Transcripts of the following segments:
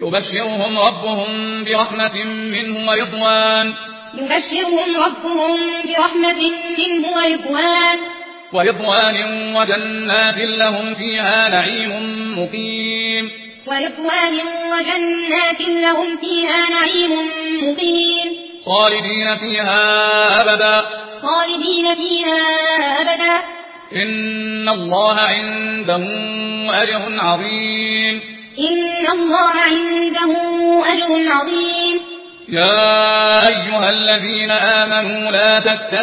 يبشرهم ربهم برحمة منه ورضوان وجنات لهم فيها نعيم مقيم خالدين فيها أبدا إن الله عنده أجر عظيم يا أيها الذين آمنوا لا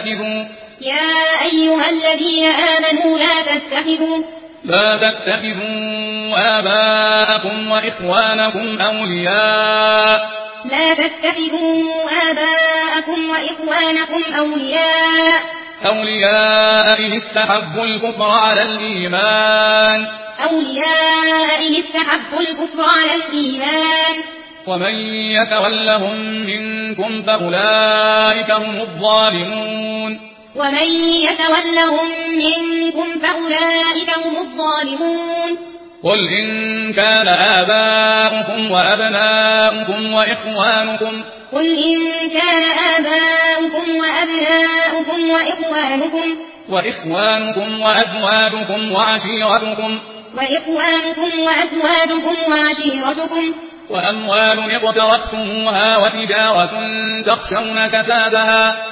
تتخذوا آباءكم وإخوانكم أولياء إن استحبوا الكفر على الإيمان ومن يتولهم منكم فأولئك هم الظالمون قل إن كان آباؤكم وأبناؤكم وإخوانكم وأزواجكم وعشيرتكم وأموال اقترفتموها وتجارة تخشون كسادها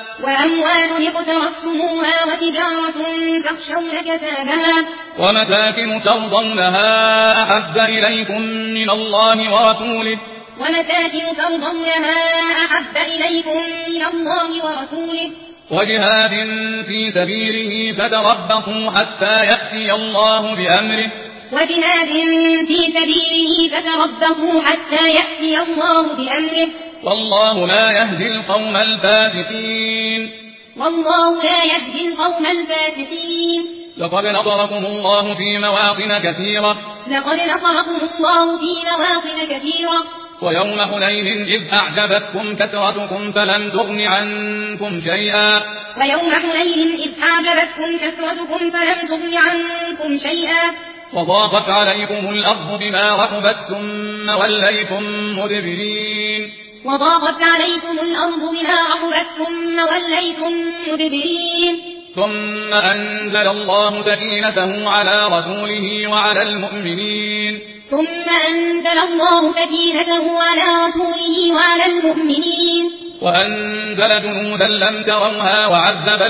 ومساكن ترضونها أحب إليكم من الله ورسوله وجهاد في سبيله فتربصوا حتى يأتي الله بأمره والله لا يهدي القوم الفاسقين لقد نصركم الله في مواطن كثيرة ويوم حنين إذ أعجبتكم كثرتكم فلم تغن عنكم شيئا وضاقت عليكم الأرض بما رحبت ثم وليتم مدبرين ثم أنزل الله سكينته على رسوله وعلى المؤمنين وأنزل جنودا لم تروها وعذب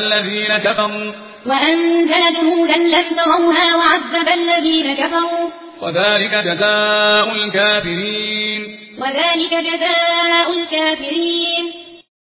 الذين كفروا وذلك جزاء الكافرين